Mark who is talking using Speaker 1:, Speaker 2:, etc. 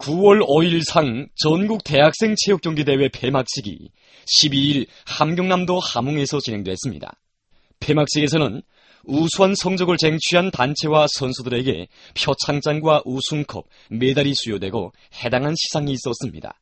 Speaker 1: 9월 5일상 전국 대학생 체육경기대회 폐막식이 12일 함경남도 함흥에서 진행됐습니다. 폐막식에서는 우수한 성적을 쟁취한 단체와 선수들에게 표창장과 우승컵, 메달이 수여되고 해당한 시상이 있었습니다.